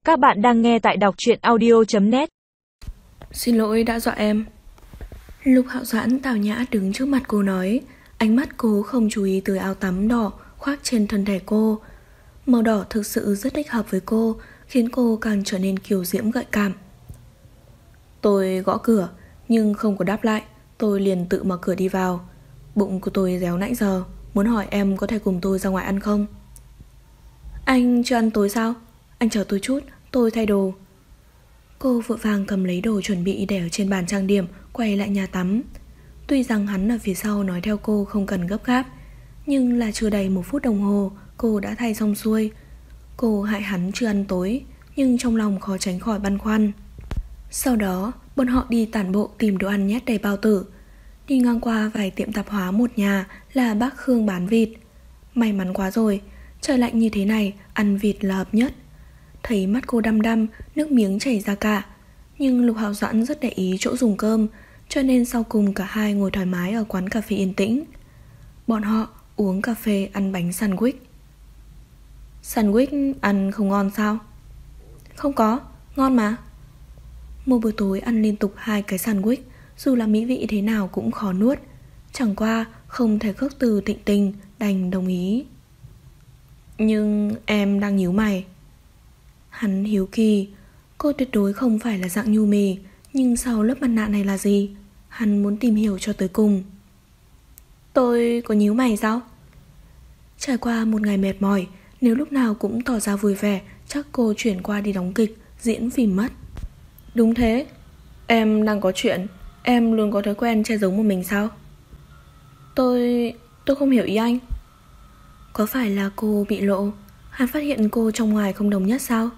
Các bạn đang nghe tại đọc truyện audio.net. Xin lỗi đã dọa em. Lục Hạo Doãn tào nhã đứng trước mặt cô nói, ánh mắt cô không chú ý tới áo tắm đỏ khoác trên thân thể cô. Màu đỏ thực sự rất thích hợp với cô, khiến cô càng trở nên kiều diễm gợi cảm. Tôi gõ cửa nhưng không có đáp lại, tôi liền tự mở cửa đi vào. Bụng của tôi réo nãy giờ, muốn hỏi em có thể cùng tôi ra ngoài ăn không? Anh chưa ăn tối sao? Anh chờ tôi chút, tôi thay đồ. Cô vội vàng cầm lấy đồ chuẩn bị để ở trên bàn trang điểm, quay lại nhà tắm. Tuy rằng hắn ở phía sau nói theo cô không cần gấp gáp, nhưng là chưa đầy 1 phút đồng hồ cô đã thay xong xuôi. Cô hại hắn chưa ăn tối, nhưng trong lòng khó tránh khỏi băn khoăn. Sau đó bọn họ đi tản bộ tìm đồ ăn nhét đầy bao tử. Đi ngang qua vài tiệm tạp hóa một nhà là bác Khương bán vịt. May mắn quá rồi, trời lạnh như thế này ăn vịt là hợp nhất. Thấy mắt cô đăm đăm, nước miếng chảy ra cả. Nhưng Lục Hạo Doãn rất để ý chỗ dùng cơm, cho nên sau cùng cả hai ngồi thoải mái ở quán cà phê yên tĩnh. Bọn họ uống cà phê, ăn bánh sandwich. Sandwich ăn không ngon sao? Không có, ngon mà. Một buổi tối ăn liên tục 2 cái sandwich, dù là mỹ vị thế nào cũng khó nuốt. Chẳng qua không thể khước từ thịnh tình, đành đồng ý. Nhưng em đang nhíu mày. Hắn hiếu kỳ. Cô tuyệt đối không phải là dạng nhu mì, nhưng sau lớp mặt nạ này là gì? Hắn muốn tìm hiểu cho tới cùng. Tôi có nhíu mày sao? Trải qua một ngày mệt mỏi, nếu lúc nào cũng tỏ ra vui vẻ, chắc cô chuyển qua đi đóng kịch, diễn phim mất. Đúng thế. Em đang có chuyện. Em luôn có thói quen che giấu một mình sao? Tôi không hiểu ý anh. Có phải là cô bị lộ? Hắn phát hiện cô trong ngoài không đồng nhất sao?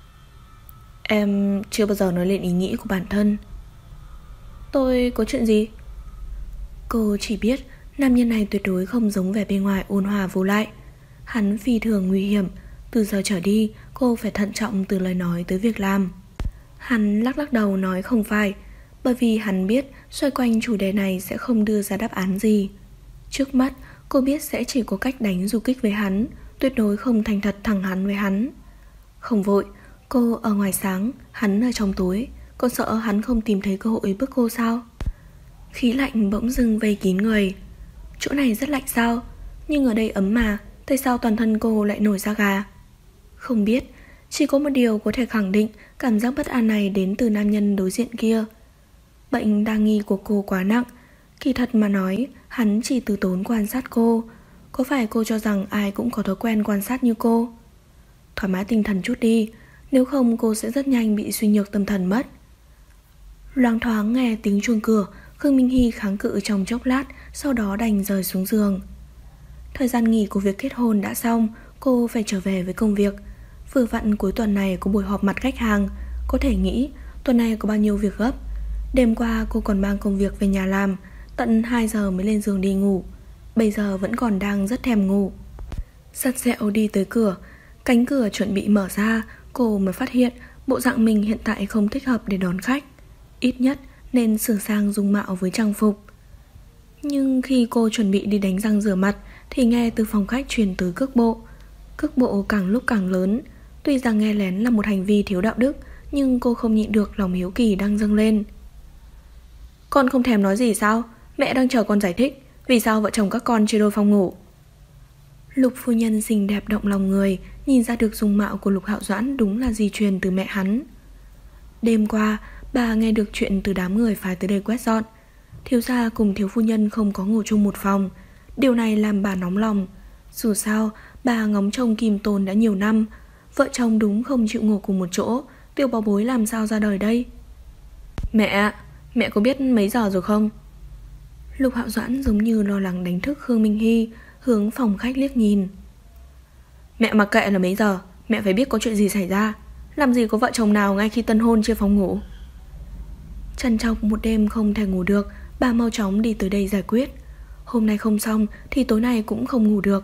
Em chưa bao giờ nói lên ý nghĩ của bản thân. Tôi có chuyện gì? Cô chỉ biết nam nhân này tuyệt đối không giống vẻ bên ngoài ôn hòa vô lại. Hắn phi thường nguy hiểm. Từ giờ trở đi cô phải thận trọng từ lời nói tới việc làm. Hắn lắc đầu nói không phải, bởi vì hắn biết xoay quanh chủ đề này sẽ không đưa ra đáp án gì. Trước mắt cô biết sẽ chỉ có cách đánh du kích với hắn, tuyệt đối không thành thật thẳng hắn với hắn. Không vội, cô ở ngoài sáng, hắn ở trong tối. Cô sợ hắn không tìm thấy cơ hội bức cô sao? Khí lạnh bỗng dưng vây kín người. Chỗ này rất lạnh sao? Nhưng ở đây ấm mà, tại sao toàn thân cô lại nổi da gà? Không biết, chỉ có một điều có thể khẳng định, cảm giác bất an này đến từ nam nhân đối diện kia. Bệnh đa nghi của cô quá nặng. Kỳ thật mà nói, hắn chỉ từ tốn quan sát cô. Có phải cô cho rằng ai cũng có thói quen quan sát như cô? Thoải mái tinh thần chút đi, nếu không cô sẽ rất nhanh bị suy nhược tâm thần mất. Loáng thoáng nghe tiếng chuông cửa, Khương Minh Hy kháng cự trong chốc lát, sau đó đành rời xuống giường. Thời gian nghỉ của việc kết hôn đã xong, cô phải trở về với công việc. Vừa vặn cuối tuần này có buổi họp mặt khách hàng. Có thể nghĩ tuần này có bao nhiêu việc gấp. Đêm qua cô còn mang công việc về nhà làm, tận 2 giờ mới lên giường đi ngủ. Bây giờ vẫn còn đang rất thèm ngủ. Sắt sẹo đi tới cửa. Cánh cửa chuẩn bị mở ra, cô mới phát hiện bộ dạng mình hiện tại không thích hợp để đón khách. Ít nhất nên sửa sang dung mạo với trang phục. Nhưng khi cô chuẩn bị đi đánh răng rửa mặt thì nghe từ phòng khách truyền tới cước bộ. Cước bộ càng lúc càng lớn. Tuy rằng nghe lén là một hành vi thiếu đạo đức, nhưng cô không nhịn được lòng hiếu kỳ đang dâng lên. Con không thèm nói gì sao? Mẹ đang chờ con giải thích vì sao vợ chồng các con chia đôi phòng ngủ. Lục phu nhân xinh đẹp động lòng người, nhìn ra được dung mạo của Lục Hạo Doãn đúng là di truyền từ mẹ hắn. Đêm qua bà nghe được chuyện từ đám người phái tới đây quét dọn. Thiếu gia cùng thiếu phu nhân không có ngủ chung một phòng. Điều này làm bà nóng lòng. Dù sao bà ngóng trông Kim Tôn đã nhiều năm. Vợ chồng đúng không chịu ngủ cùng một chỗ, tiểu bảo bối làm sao ra đời đây? Mẹ có biết mấy giờ rồi không? Lục Hạo Doãn giống như lo lắng đánh thức Khương Minh Hy, hướng phòng khách liếc nhìn. Mẹ mặc kệ là mấy giờ, mẹ phải biết có chuyện gì xảy ra. Làm gì có vợ chồng nào ngay khi tân hôn chia phòng ngủ. Trằn trọc một đêm không thể ngủ được, bà mau chóng đi tới đây giải quyết. Hôm nay không xong thì tối nay cũng không ngủ được.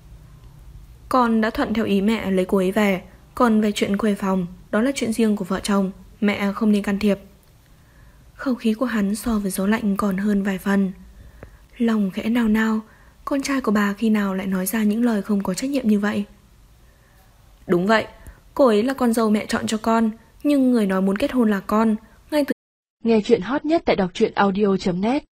Con đã thuận theo ý mẹ lấy cô ấy về. Còn về chuyện khuê phòng, đó là chuyện riêng của vợ chồng, mẹ không nên can thiệp. Khẩu khí của hắn so với gió lạnh còn hơn vài phần. Lòng khẽ nao nao. Con trai của bà khi nào lại nói ra những lời không có trách nhiệm như vậy? Đúng vậy, Cô ấy là con dâu mẹ chọn cho con, nhưng người nói muốn kết hôn là con. Ngay từ Nghe chuyện hot nhất tại đọc truyện audio.net